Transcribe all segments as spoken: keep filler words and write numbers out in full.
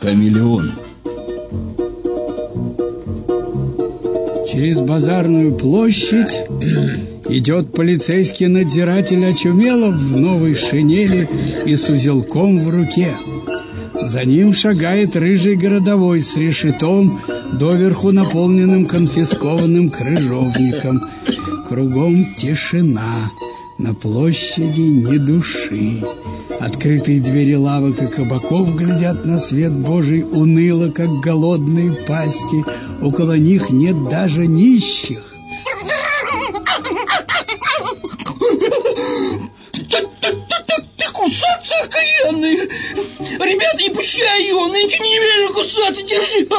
хамелеон. Через базарную площадь идет полицейский надзиратель Очумелов в новой шинели и с узелком в руке. За ним шагает рыжий городовой с решетом, доверху наполненным конфискованным крыжовником. Кругом тишина, на площади ни души. Открытые двери лавок и кабаков глядят на свет Божий уныло, как голодные пасти. Около них нет даже нищих. Ты кусаться окаянный! Ребята, не пущай его, нынче не велено кусаться, держи!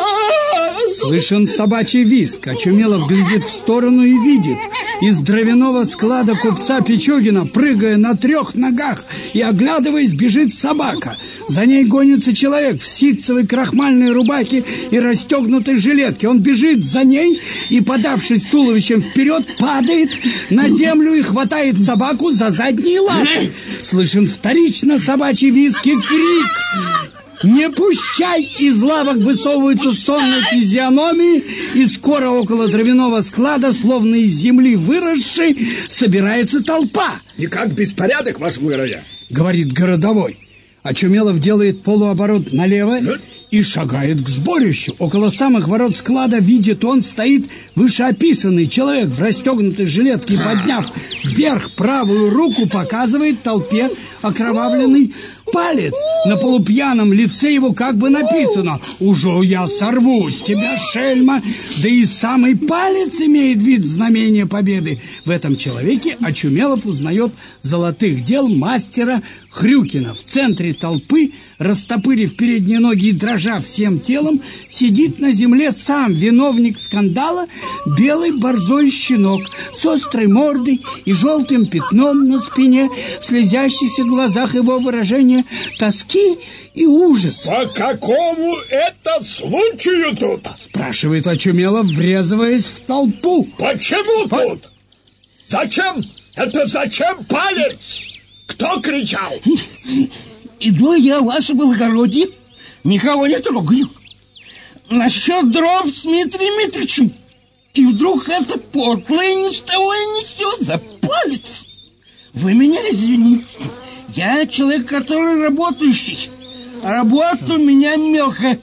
Слышен собачий визг. Очумелов глядит в сторону и видит. Из дровяного склада купца Пичугина, прыгая на трех ногах и оглядываясь, бежит собака. За ней гонится человек в ситцевой крахмальной рубахе и расстегнутой жилетке. Он бежит за ней и, подавшись туловищем вперед, падает на землю и хватает собаку за задние лапы. Слышен вторично собачий визг и крик. «Не пущай!» Из лавок высовываются сонные физиономии, и скоро около дровяного склада, словно из земли выросшей, собирается толпа. «Никак беспорядок, ваше благородие!» — говорит городовой. Очумелов делает полуоборот налево и шагает к сборищу. Около самых ворот склада, видит он, стоит вышеописанный человек в расстегнутой жилетке и, подняв вверх правую руку, показывает толпе окровавленный палец. На полупьяном лице его как бы написано: «Уже я сорву с тебя, шельма!» Да и самый палец имеет вид знамения победы. В этом человеке Очумелов узнает золотых дел мастера Хрюкина. В центре толпы, растопырив передние ноги и дрожа всем телом, сидит на земле сам виновник скандала, белый борзой щенок с острой мордой и желтым пятном на спине, в слезящихся глазах его выражение тоски и ужаса. «По какому это случаю тут?» — спрашивает Очумелов, врезываясь в толпу. «Почему По... тут? Зачем? Это зачем палец? Кто кричал?» «Иду я, ваше благородие, никого не трогаю. Насчет дров с Дмитрием Митричем. И вдруг это подлое ни с того и ни с сего за палец. Вы меня извините, я человек, который работающий. Работа у меня мелкая.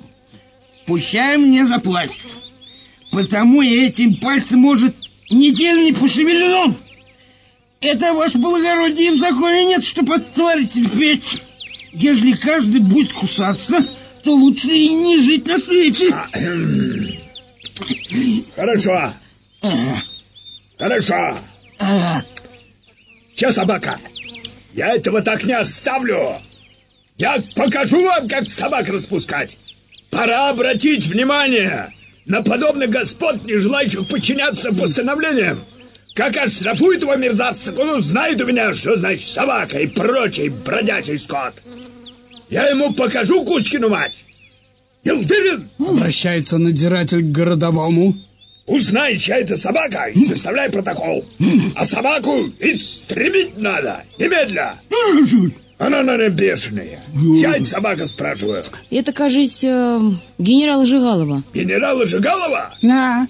Пущай мне заплатит. Потому я этим пальцем, может, неделю не пошевелен. Это, ваше благородие, в законе нет, что подтворить терпеть. Ежели каждый будет кусаться, то лучше и не жить на свете. Хорошо. Ага. Хорошо. Ага. Че, собака? Я этого так не оставлю. Я покажу вам, как собак распускать. Пора обратить внимание на подобных господ, не желающих подчиняться постановлениям. Как оштрафует его мерзавца, так он узнает у меня, что значит собака и прочий бродячий скот. Я ему покажу Кузькину мать. Елдырин! Обращается надзиратель к городовому. Узнай, чья это собака, и составляй протокол. А собаку истребить надо, немедля. Она, наверное, бешеная. Чья это собака, спрашиваю? Это, кажись, э, генерала Жигалова. Генерала Жигалова? Да.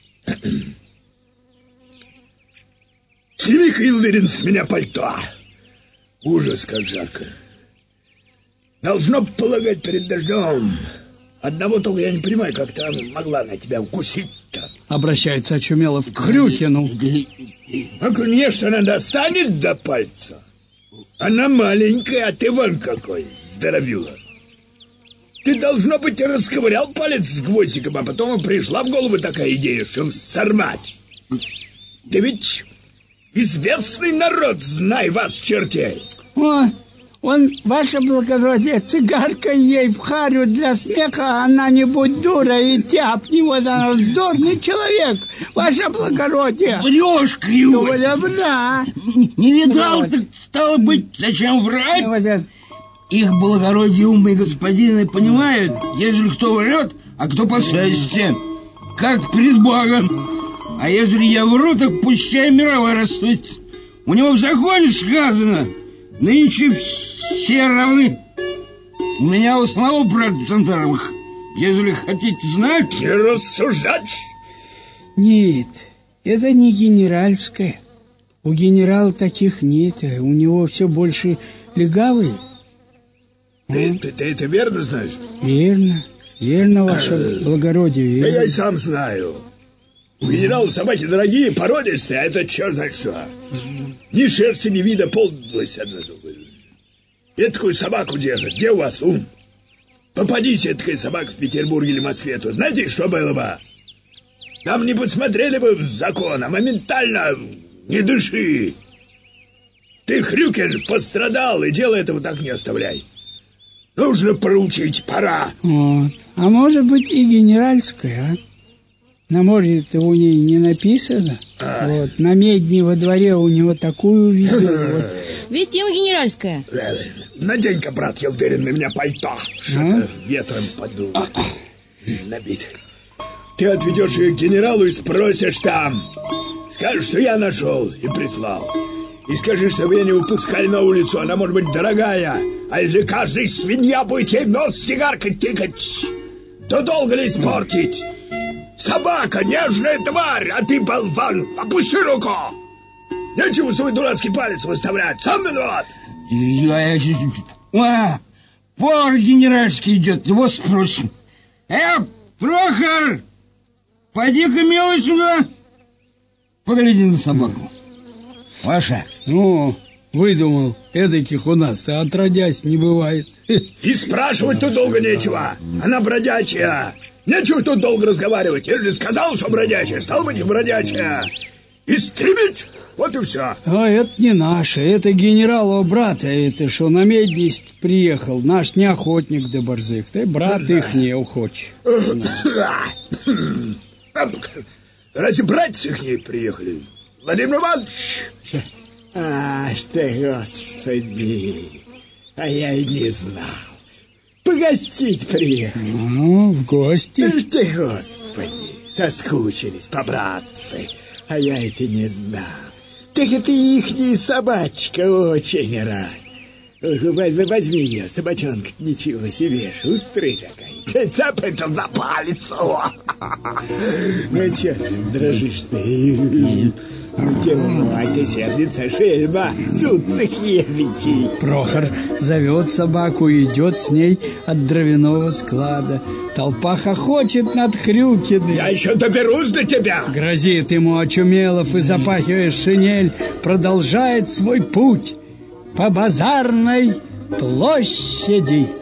Сними-ка, Елдырин, с меня пальто. Ужас, как жарко. Должно полагать перед дождем. Одного только я не понимаю, как там могла на тебя укусить-то. Обращается Очумелов к Хрюкину. Ну, конечно, она достанет до пальца. Она маленькая, а ты вон какой, здоровила. Ты, должно быть, расковырял палец с гвоздиком, а потом и пришла в голову такая идея, чтобы сорвать. Ты ведь известный народ, знай вас, чертей. О, он, ваше благородие, цигарка ей в харю для смеха, она не будь дура и тяпни, вот она вздорный человек, ваше благородие. Врешь, кривой. Да. Не видал, так стало быть, зачем врать? Вот. Их благородие умные господины понимают, ежели кто врет, а кто по совести, как пред Богом. А ежели я вру, так пущай мировой рассудит. У него в законе сказано: нынче все равны. У меня у самого брат Жандаровых. Если хотите знать... Не рассуждать! Нет, это не генеральская. У генерала таких нет. У него все больше легавый. Ты, ты, ты это верно знаешь? Верно. Верно, ваше благородие, верно. Да я и сам знаю. У генерала собаки дорогие, породистые, а это черт знает что. Ни шерсти, ни вида, полость одна другой. Я такую собаку держит. Где у вас ум? Попадись такая собака в Петербурге или Москве, то знаете, что было бы? Там не подсмотрели бы в закон, а моментально не дыши. Ты, Хрюкин, пострадал, и дело этого так не оставляй. Нужно проучить, пора. Вот. А может быть и генеральская, а? На море-то у ней не написано. А. Вот. На медне во дворе у него такую видел. Вот. Вести ему генеральская. Надень-ка, брат Елдырин, на меня пальто. Что-то а? ветром подул. А. Набить. Ты отведешь ее к генералу и спросишь там. Скажешь, что я нашел и прислал. И скажи, чтобы ее не выпускали на улицу. Она может быть дорогая. А если каждая свинья будет ей нос сигаркой тыкать, то долго ли испортить? Собака, нежная тварь, а ты болван. Опусти руку. Нечего свой дурацкий палец выставлять. Сам виноват. А, повар генеральский идет, его спросим. Э, Прохор, поди-ка, милый, сюда. Погляди на собаку. Ваша. Ну, выдумал, эдаких у нас-то отродясь не бывает. И спрашивать тут долго нечего. Она бродячая. Нечего тут долго разговаривать. Я же сказал, что бродячая, стал быть, и бродячая. Истребить! Вот и все. А это не наше, это генералова брата, это что на медность приехал. Наш не охотник до борзых, ты брат да. их не ухочешь. Разве братцы их не приехали? Владимир Иванович! Ах ты, Господи! А я и не знал. Погостить приехал. Ну, в гости. Ах ты, Господи! Соскучились по-братцы. А я это не знал. Так это ихняя собачка очень рад. Возьми ее, собачонка, ничего себе, шустрый такая. Цапай это за палец. Ну что, дрожишь ты? Ай, ты сердится, шельма, Цуцехевичи. Прохор зовет собаку и идет с ней от дровяного склада. Толпа хохочет над Хрюкиным. Я еще доберусь до тебя. Грозит ему Очумелов и, запахивая шинель, продолжает свой путь по базарной площади.